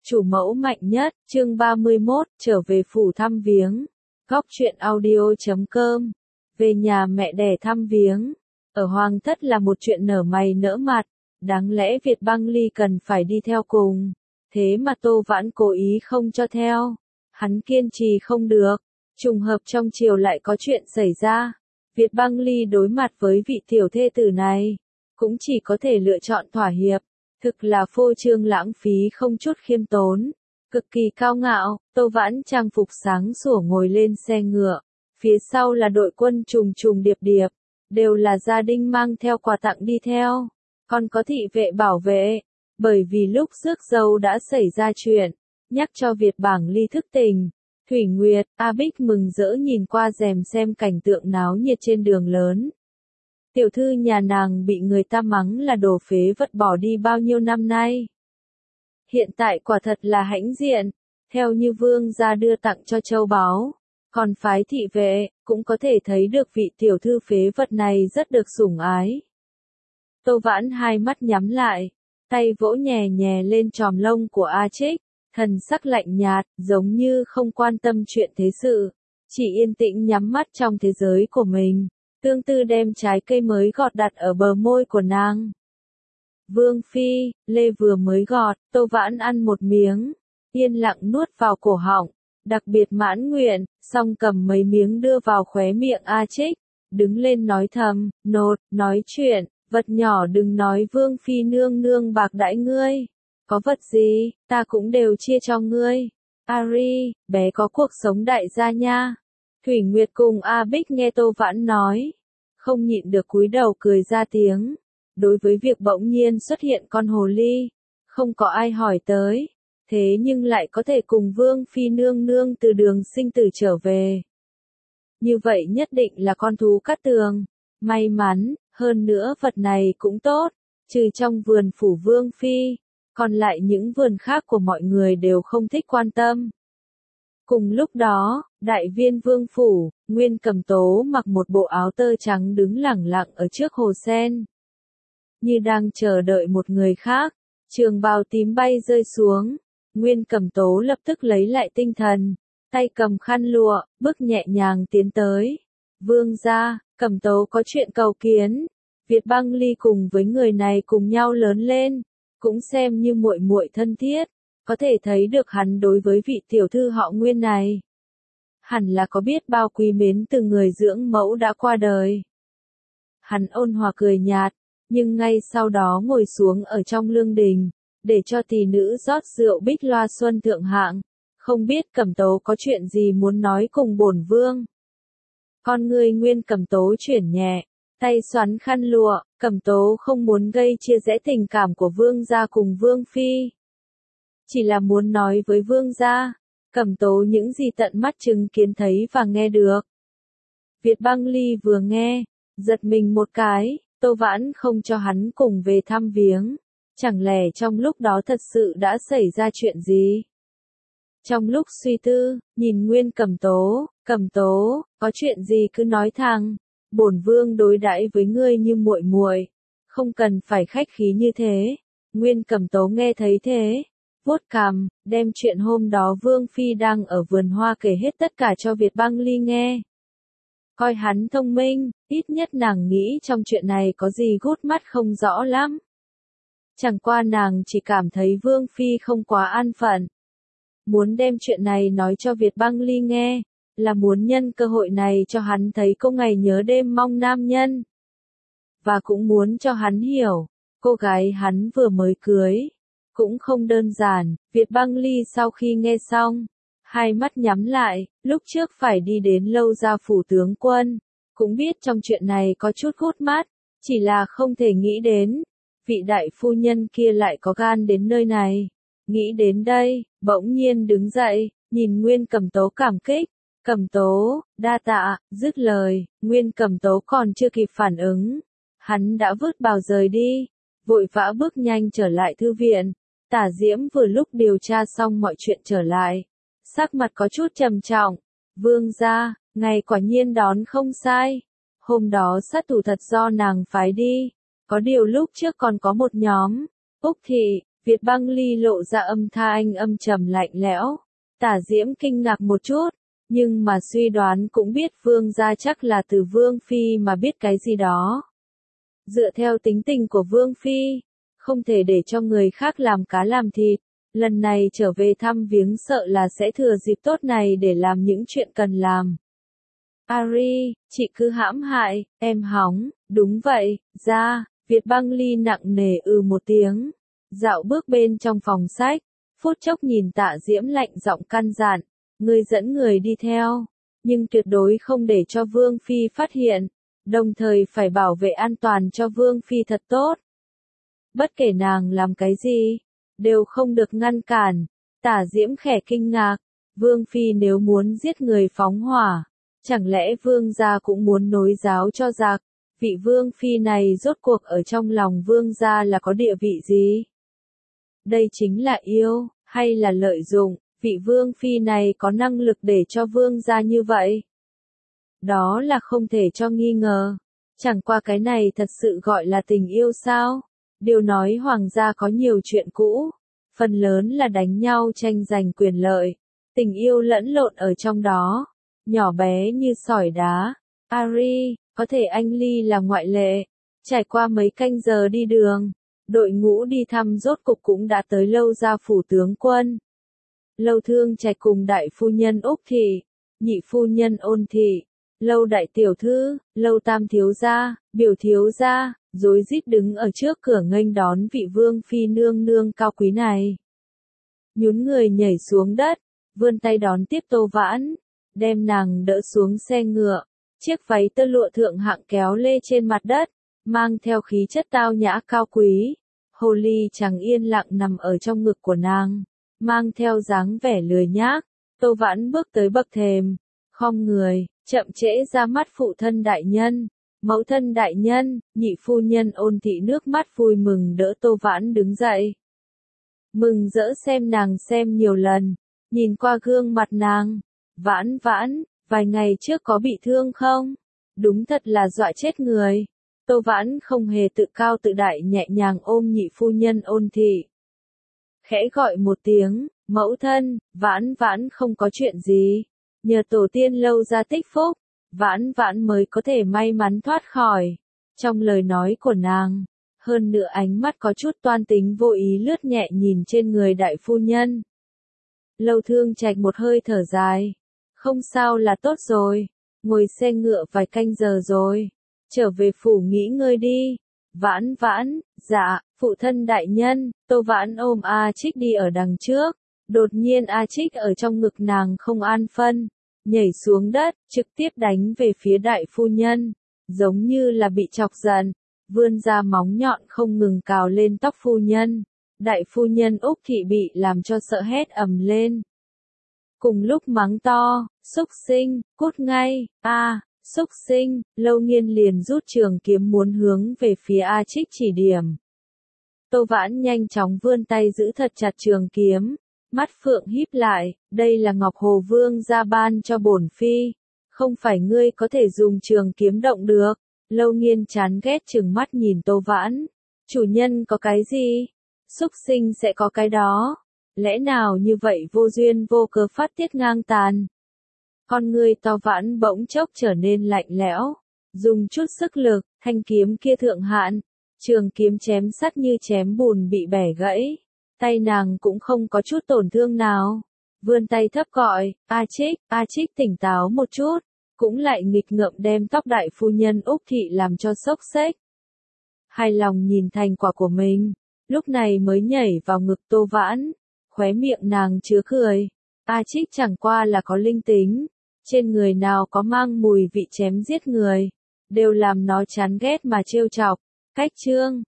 Chủ mẫu mạnh nhất, chương 31, trở về phủ thăm viếng. Góc truyện audio.com. Về nhà mẹ đẻ thăm viếng. Ở Hoàng thất là một chuyện nở mày nở mặt, đáng lẽ Việt Băng Ly cần phải đi theo cùng. Thế mà Tô Vãn cố ý không cho theo. Hắn kiên trì không được. Trùng hợp trong triều lại có chuyện xảy ra. Việt Băng Ly đối mặt với vị tiểu thê tử này, cũng chỉ có thể lựa chọn thỏa hiệp. Thực là phô trương lãng phí không chút khiêm tốn, cực kỳ cao ngạo. Tô Vãn trang phục sáng sủa ngồi lên xe ngựa, phía sau là đội quân trùng trùng điệp điệp, đều là gia đình mang theo quà tặng đi theo, còn có thị vệ bảo vệ, bởi vì lúc rước dâu đã xảy ra chuyện, nhắc cho Việt Bảng Ly thức tỉnh. Thủy Nguyệt, A Bích mừng rỡ nhìn qua rèm xem cảnh tượng náo nhiệt trên đường lớn. Tiểu thư nhà nàng bị người ta mắng là đồ phế vật bỏ đi bao nhiêu năm nay. Hiện tại quả thật là hãnh diện, theo như vương gia đưa tặng cho châu báu, còn phái thị vệ, cũng có thể thấy được vị tiểu thư phế vật này rất được sủng ái. Tô Vãn hai mắt nhắm lại, tay vỗ nhẹ nhẹ lên chòm lông của A Trích, thần sắc lạnh nhạt, giống như không quan tâm chuyện thế sự, chỉ yên tĩnh nhắm mắt trong thế giới của mình. Tương tư đem trái cây mới gọt đặt ở bờ môi của nàng. Vương phi, lê vừa mới gọt, Tô Vãn ăn một miếng, yên lặng nuốt vào cổ họng, đặc biệt mãn nguyện, xong cầm mấy miếng đưa vào khóe miệng A Trích, đứng lên nói thầm, nột, nói chuyện, vật nhỏ đừng nói vương phi nương nương bạc đãi ngươi, có vật gì, ta cũng đều chia cho ngươi. Ari, bé có cuộc sống đại gia nha. Thủy Nguyệt cùng A Bích nghe Tô Vãn nói, không nhịn được cúi đầu cười ra tiếng. Đối với việc bỗng nhiên xuất hiện con hồ ly, không có ai hỏi tới, thế nhưng lại có thể cùng Vương Phi nương nương từ đường sinh tử trở về. Như vậy nhất định là con thú cát tường. May mắn, hơn nữa vật này cũng tốt, trừ trong vườn phủ Vương Phi, còn lại những vườn khác của mọi người đều không thích quan tâm. Cùng lúc đó, đại viên vương phủ, Nguyên Cầm Tố mặc một bộ áo tơ trắng đứng lẳng lặng ở trước hồ sen. Như đang chờ đợi một người khác, trường bào tím bay rơi xuống, Nguyên Cầm Tố lập tức lấy lại tinh thần, tay cầm khăn lụa, bước nhẹ nhàng tiến tới. Vương gia, Cầm Tố có chuyện cầu kiến. Việt Băng Ly cùng với người này cùng nhau lớn lên, cũng xem như muội muội thân thiết. Có thể thấy được hắn đối với vị tiểu thư họ Nguyên này, hẳn là có biết bao quý mến từ người dưỡng mẫu đã qua đời. Hắn ôn hòa cười nhạt, nhưng ngay sau đó ngồi xuống ở trong lương đình, để cho tỷ nữ rót rượu bích loa xuân thượng hạng. Không biết Cẩm Tố có chuyện gì muốn nói cùng bổn vương. Con người Nguyên Cẩm Tố chuyển nhẹ, tay xoắn khăn lụa, Cẩm Tố không muốn gây chia rẽ tình cảm của vương gia cùng vương phi. Chỉ là muốn nói với vương gia, Cẩm Tố những gì tận mắt chứng kiến thấy và nghe được. Việt Băng Ly vừa nghe, giật mình một cái, Tô Vãn không cho hắn cùng về thăm viếng. Chẳng lẽ trong lúc đó thật sự đã xảy ra chuyện gì? Trong lúc suy tư, nhìn Nguyên Cẩm Tố, có chuyện gì cứ nói thẳng, bổn vương đối đãi với ngươi như muội muội, không cần phải khách khí như thế. Nguyên Cẩm Tố nghe thấy thế, vuốt cằm, đem chuyện hôm đó Vương Phi đang ở vườn hoa kể hết tất cả cho Việt Băng Ly nghe. Coi hắn thông minh, ít nhất nàng nghĩ trong chuyện này có gì gút mắt không rõ lắm. Chẳng qua nàng chỉ cảm thấy Vương Phi không quá an phận. Muốn đem chuyện này nói cho Việt Băng Ly nghe, là muốn nhân cơ hội này cho hắn thấy cô ngày nhớ đêm mong nam nhân. Và cũng muốn cho hắn hiểu, cô gái hắn vừa mới cưới cũng không đơn giản. Việt Băng Ly sau khi nghe xong, hai mắt nhắm lại, lúc trước phải đi đến Lâu Gia phủ tướng quân, cũng biết trong chuyện này có chút gút mắt, chỉ là không thể nghĩ đến, vị đại phu nhân kia lại có gan đến nơi này. Nghĩ đến đây, bỗng nhiên đứng dậy, nhìn Nguyên Cầm Tố cảm kích. Cầm Tố, đa tạ, dứt lời, Nguyên Cầm Tố còn chưa kịp phản ứng, hắn đã vứt bào rời đi, vội vã bước nhanh trở lại thư viện. Tả Diễm vừa lúc điều tra xong mọi chuyện trở lại, sắc mặt có chút trầm trọng. Vương gia, ngài quả nhiên đón không sai. Hôm đó sát thủ thật do nàng phái đi, có điều lúc trước còn có một nhóm. Úc thị, Việt Băng Ly lộ ra âm thanh âm trầm lạnh lẽo. Tả Diễm kinh ngạc một chút, nhưng mà suy đoán cũng biết Vương gia chắc là từ Vương Phi mà biết cái gì đó. Dựa theo tính tình của Vương Phi, không thể để cho người khác làm cá làm thịt. Lần này trở về thăm viếng sợ là sẽ thừa dịp tốt này để làm những chuyện cần làm. Ari, chị cứ hãm hại, em hóng, đúng vậy, ra, Việt Băng Ly nặng nề một tiếng. Dạo bước bên trong phòng sách, phút chốc nhìn Tạ Diễm lạnh giọng căn dặn, ngươi dẫn người đi theo, nhưng tuyệt đối không để cho Vương Phi phát hiện, đồng thời phải bảo vệ an toàn cho Vương Phi thật tốt. Bất kể nàng làm cái gì, đều không được ngăn cản. Tả Diễm khẽ kinh ngạc, Vương Phi nếu muốn giết người phóng hỏa, chẳng lẽ Vương gia cũng muốn nối giáo cho giặc? Vị Vương Phi này rốt cuộc ở trong lòng Vương gia là có địa vị gì? Đây chính là yêu, hay là lợi dụng? Vị Vương Phi này có năng lực để cho Vương gia như vậy? Đó là không thể cho nghi ngờ. Chẳng qua cái này thật sự gọi là tình yêu sao? Điều nói hoàng gia có nhiều chuyện cũ, phần lớn là đánh nhau tranh giành quyền lợi, tình yêu lẫn lộn ở trong đó, nhỏ bé như sỏi đá. Ari, có thể anh Ly là ngoại lệ. Trải qua mấy canh giờ đi đường, đội ngũ đi thăm rốt cục cũng đã tới Lâu gia phủ tướng quân. Lâu Thương Trạch cùng đại phu nhân Úc Thị, nhị phu nhân Ôn Thị, Lâu đại tiểu thư, Lâu tam thiếu gia, biểu thiếu gia, rối rít đứng ở trước cửa nghênh đón vị Vương Phi nương nương cao quý này. Nhún người nhảy xuống đất, vươn tay đón tiếp Tô Vãn, đem nàng đỡ xuống xe ngựa, chiếc váy tơ lụa thượng hạng kéo lê trên mặt đất, mang theo khí chất tao nhã cao quý. Hồ ly trắng yên lặng nằm ở trong ngực của nàng, mang theo dáng vẻ lười nhác. Tô Vãn bước tới bậc thềm, khom người, chậm trễ ra mắt phụ thân đại nhân. Mẫu thân đại nhân, nhị phu nhân Ôn Thị nước mắt vui mừng đỡ Tô Vãn đứng dậy. Mừng rỡ xem nàng xem nhiều lần, nhìn qua gương mặt nàng. Vãn vãn, vài ngày trước có bị thương không? Đúng thật là dọa chết người. Tô Vãn không hề tự cao tự đại nhẹ nhàng ôm nhị phu nhân Ôn Thị. Khẽ gọi một tiếng, mẫu thân, vãn vãn không có chuyện gì. Nhờ tổ tiên Lâu gia tích phúc, vãn vãn mới có thể may mắn thoát khỏi. Trong lời nói của nàng, hơn nữa ánh mắt có chút toan tính vô ý lướt nhẹ nhìn trên người đại phu nhân. Lâu Thương Trạch một hơi thở dài. Không sao là tốt rồi, ngồi xe ngựa vài canh giờ rồi, trở về phủ nghỉ ngơi đi. Vãn vãn, dạ, phụ thân đại nhân. Tô Vãn ôm A Trích đi ở đằng trước, đột nhiên A Trích ở trong ngực nàng không an phân, nhảy xuống đất, trực tiếp đánh về phía đại phu nhân, giống như là bị chọc giận, vươn ra móng nhọn không ngừng cào lên tóc phu nhân. Đại phu nhân Úc Thị bị làm cho sợ hét ầm lên. Cùng lúc mắng to, xúc sinh, cút ngay, xúc sinh, Lâu Nghiên liền rút trường kiếm muốn hướng về phía A Trích chỉ điểm. Tô Vãn nhanh chóng vươn tay giữ thật chặt trường kiếm, mắt phượng híp lại, đây là Ngọc Hồ Vương gia ban cho bổn phi, không phải ngươi có thể dùng trường kiếm động được. Lâu Nghiên chán ghét trừng mắt nhìn Tô Vãn, chủ nhân có cái gì, xúc sinh sẽ có cái đó. Lẽ nào như vậy vô duyên vô cớ phát tiết ngang tàn? Con người Tô Vãn bỗng chốc trở nên lạnh lẽo, dùng chút sức lực, thanh kiếm kia thượng hạn, trường kiếm chém sắt như chém bùn bị bẻ gãy, tay nàng cũng không có chút tổn thương nào. Vươn tay thấp gọi, A Trích tỉnh táo một chút, cũng lại nghịch ngợm đem tóc đại phu nhân Úc Thị làm cho xốc xếch. Hài lòng nhìn thành quả của mình, lúc này mới nhảy vào ngực Tô Vãn. Khóe miệng nàng chứa cười, A Trích chẳng qua là có linh tính, trên người nào có mang mùi vị chém giết người, đều làm nó chán ghét mà trêu chọc. Cách chương